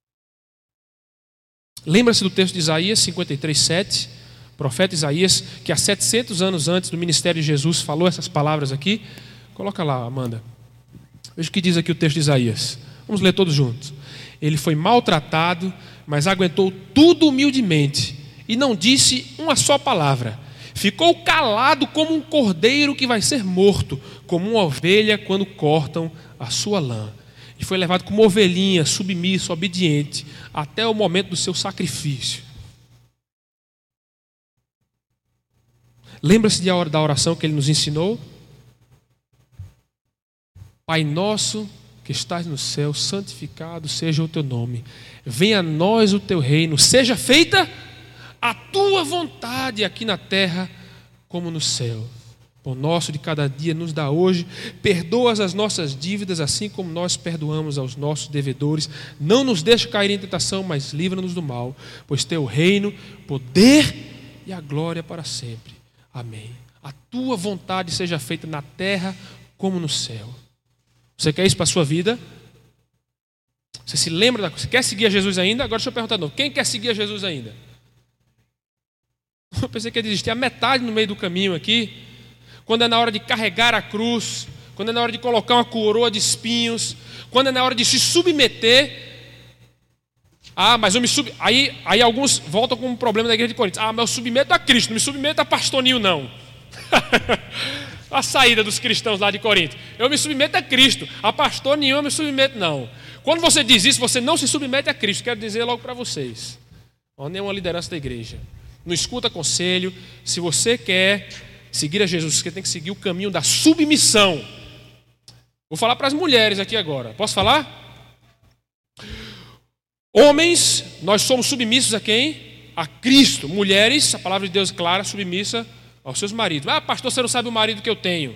Lembra-se do texto de Isaías cinquenta e três, sete? O profeta Isaías, que há setecentos anos antes do ministério de Jesus falou essas palavras aqui. Coloca lá, Amanda. Veja o que diz aqui o texto de Isaías. Vamos ler todos juntos. Ele foi maltratado, mas aguentou tudo humildemente e não disse uma só palavra. Ficou calado como um cordeiro que vai ser morto, como uma ovelha quando cortam a sua lã. E foi levado como ovelhinha, submisso, obediente, até o momento do seu sacrifício. Lembra-se da oração que ele nos ensinou? Pai nosso que estás no céu, santificado seja o teu nome. Venha a nós o teu reino, seja feita a tua vontade aqui na terra como no céu. O nosso de cada dia nos dá hoje, perdoa as nossas dívidas, assim como nós perdoamos aos nossos devedores. Não nos deixe cair em tentação, mas livra-nos do mal, pois teu reino, poder e a glória para sempre. Amém. A tua vontade seja feita na terra como no céu. Você quer isso para a sua vida? Você se lembra da coisa? Você quer seguir a Jesus ainda? Agora deixa eu perguntar de novo. Quem quer seguir a Jesus ainda? Eu pensei que ia desistir a metade no meio do caminho aqui. Quando é na hora de carregar a cruz, quando é na hora de colocar uma coroa de espinhos, quando é na hora de se submeter. Ah, mas eu me sub... aí, aí alguns voltam com um problema da igreja de Corinto. Ah, mas eu submeto a Cristo, não me submeto a pastor nenhum, não. A saída dos cristãos lá de Corinto. Eu me submeto a Cristo, a pastor nenhum eu me submeto, não. Quando você diz isso, você não se submete a Cristo. Quero dizer logo para vocês. Não é uma liderança da igreja. Não escuta conselho. Se você quer seguir a Jesus, você tem que seguir o caminho da submissão. Vou falar para as mulheres aqui agora. Posso falar? Homens, nós somos submissos a quem? A Cristo. Mulheres, a palavra de Deus é clara, submissa aos seus maridos. Ah, pastor, você não sabe o marido que eu tenho.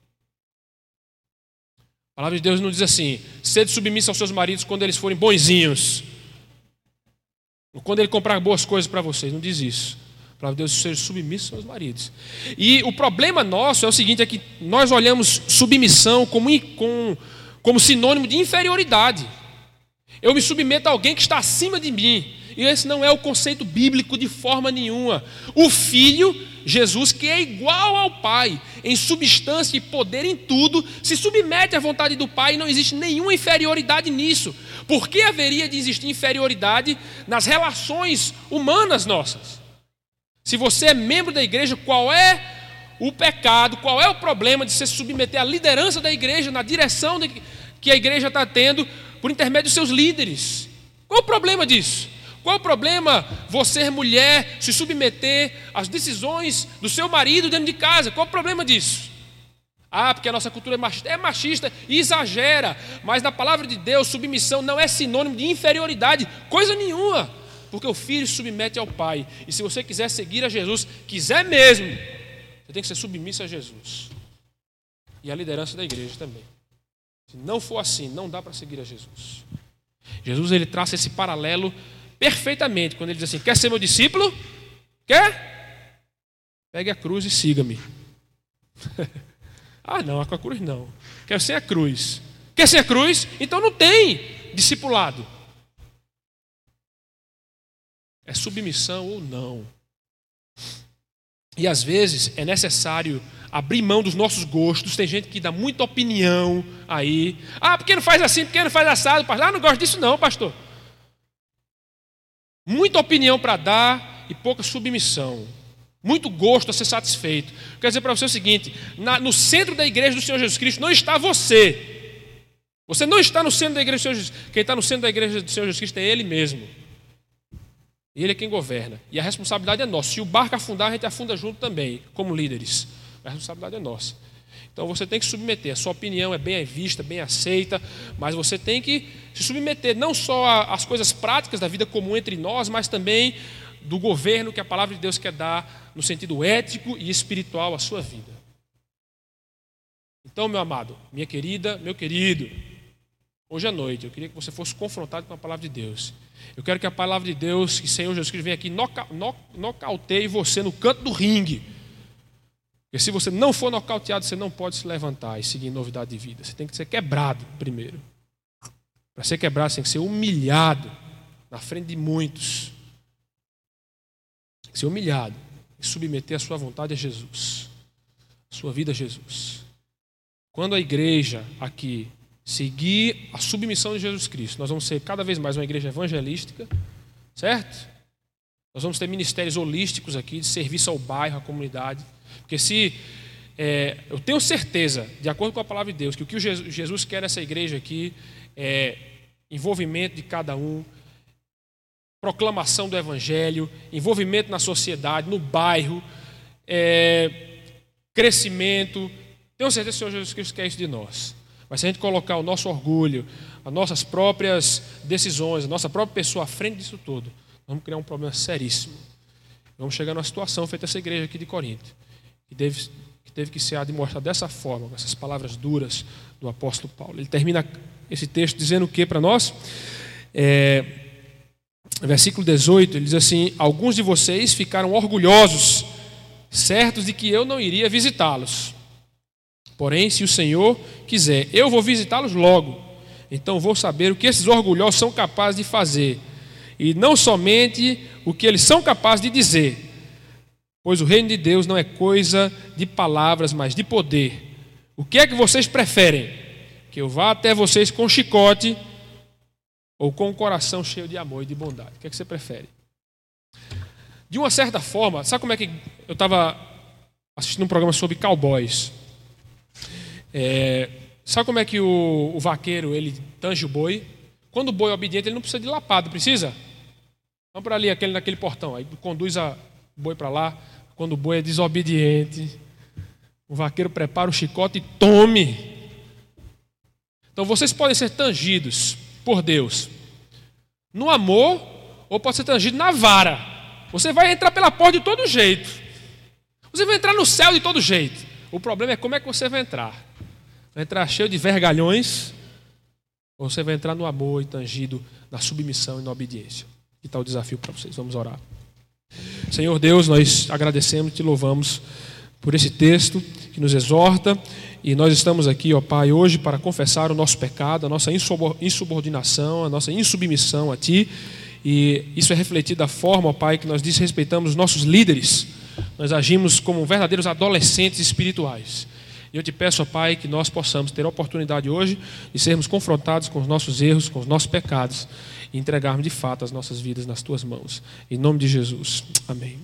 A palavra de Deus não diz assim: sede submissa aos seus maridos quando eles forem bonzinhos, ou quando ele comprar boas coisas para vocês. Não diz isso. A palavra de Deus seja submisso aos maridos. E o problema nosso é o seguinte: é que nós olhamos submissão como, como, como sinônimo de inferioridade. Eu me submeto a alguém que está acima de mim. E esse não é o conceito bíblico de forma nenhuma. O Filho, Jesus, que é igual ao Pai, em substância e poder em tudo, se submete à vontade do Pai e não existe nenhuma inferioridade nisso. Por que haveria de existir inferioridade nas relações humanas nossas? Se você é membro da igreja, qual é o pecado, qual é o problema de se submeter à liderança da igreja, na direção de, que a igreja está tendo, por intermédio dos seus líderes? Qual o problema disso? Qual o problema você, mulher, se submeter às decisões do seu marido dentro de casa? Qual o problema disso? Ah, porque a nossa cultura é machista. É machista e exagera, mas na palavra de Deus, submissão não é sinônimo de inferioridade, coisa nenhuma. Porque o filho se submete ao pai. E se você quiser seguir a Jesus, quiser mesmo, você tem que ser submisso a Jesus. E a liderança da igreja também. Se não for assim, não dá para seguir a Jesus. Jesus, ele traça esse paralelo perfeitamente. Quando ele diz assim: quer ser meu discípulo? Quer? Pegue a cruz e siga-me. Ah, não, com a cruz não. Quer sem a cruz. Quer sem a cruz? Então não tem discipulado. É submissão ou não. E às vezes é necessário abrir mão dos nossos gostos. Tem gente que dá muita opinião aí. Ah, porque não faz assim, porque não faz assado, pastor? Ah, não gosto disso não, pastor. Muita opinião para dar e pouca submissão. Muito gosto a ser satisfeito. Quero dizer para você o seguinte: na, no centro da igreja do Senhor Jesus Cristo não está você. Você não está no centro da igreja do Senhor Jesus Cristo. Quem está no centro da igreja do Senhor Jesus Cristo é Ele mesmo. Ele é quem governa. E a responsabilidade é nossa. Se o barco afundar, a gente afunda junto também, como líderes. A responsabilidade é nossa. Então você tem que submeter. A sua opinião é bem vista, bem aceita, mas você tem que se submeter não só às coisas práticas da vida comum entre nós, mas também do governo que a palavra de Deus quer dar no sentido ético e espiritual à sua vida. Então, meu amado, minha querida, meu querido, hoje à noite eu queria que você fosse confrontado com a palavra de Deus. Eu quero que a palavra de Deus, que o Senhor Jesus Cristo venha aqui, noca, no, nocauteie você no canto do ringue. Porque se você não for nocauteado, você não pode se levantar e seguir novidade de vida. Você tem que ser quebrado primeiro. Para ser quebrado, você tem que ser humilhado na frente de muitos. Tem que ser humilhado e submeter a sua vontade a Jesus. A sua vida a Jesus. Quando a igreja aqui seguir a submissão de Jesus Cristo, nós vamos ser cada vez mais uma igreja evangelística, certo? Nós vamos ter ministérios holísticos aqui, de serviço ao bairro, à comunidade. Porque se, é, eu tenho certeza, de acordo com a palavra de Deus, que o que Jesus quer nessa igreja aqui é envolvimento de cada um, proclamação do evangelho, envolvimento na sociedade, no bairro, é, crescimento. Tenho certeza que o Senhor Jesus Cristo quer isso de nós. Mas se a gente colocar o nosso orgulho, as nossas próprias decisões, a nossa própria pessoa à frente disso tudo, vamos criar um problema seríssimo. Vamos chegar numa situação feita essa igreja aqui de Corinto, que teve, que teve que ser admoestada dessa forma, com essas palavras duras do apóstolo Paulo. Ele termina esse texto dizendo o que para nós? É, versículo dezoito, ele diz assim: alguns de vocês ficaram orgulhosos, certos de que eu não iria visitá-los. Porém, se o Senhor quiser, eu vou visitá-los logo. Então vou saber o que esses orgulhosos são capazes de fazer, e não somente o que eles são capazes de dizer. Pois o reino de Deus não é coisa de palavras, mas de poder. O que é que vocês preferem? Que eu vá até vocês com chicote ou com o coração cheio de amor e de bondade? O que é que você prefere? De uma certa forma, sabe como é que... Eu estava assistindo um programa sobre cowboys. É, sabe como é que o, o vaqueiro, ele tange o boi? Quando o boi é obediente, ele não precisa de lapada, precisa? Vamos para ali, aquele, naquele portão. Aí conduz a, o boi para lá. Quando o boi é desobediente, o vaqueiro prepara o chicote e tome. Então vocês podem ser tangidos por Deus no amor, ou pode ser tangido na vara. Você vai entrar pela porta de todo jeito. Você vai entrar no céu de todo jeito. O problema é como é que você vai entrar. Vai entrar cheio de vergalhões, ou você vai entrar no amor e tangido na submissão e na obediência. Que tal o desafio para vocês? Vamos orar. Senhor Deus, nós agradecemos e te louvamos por esse texto que nos exorta, e nós estamos aqui, ó Pai, hoje para confessar o nosso pecado, a nossa insubordinação, a nossa insubmissão a Ti, e isso é refletido da forma, ó Pai, que nós desrespeitamos os nossos líderes. Nós agimos como verdadeiros adolescentes espirituais. E eu te peço, ó Pai, que nós possamos ter a oportunidade hoje de sermos confrontados com os nossos erros, com os nossos pecados, e entregarmos de fato as nossas vidas nas Tuas mãos. Em nome de Jesus. Amém.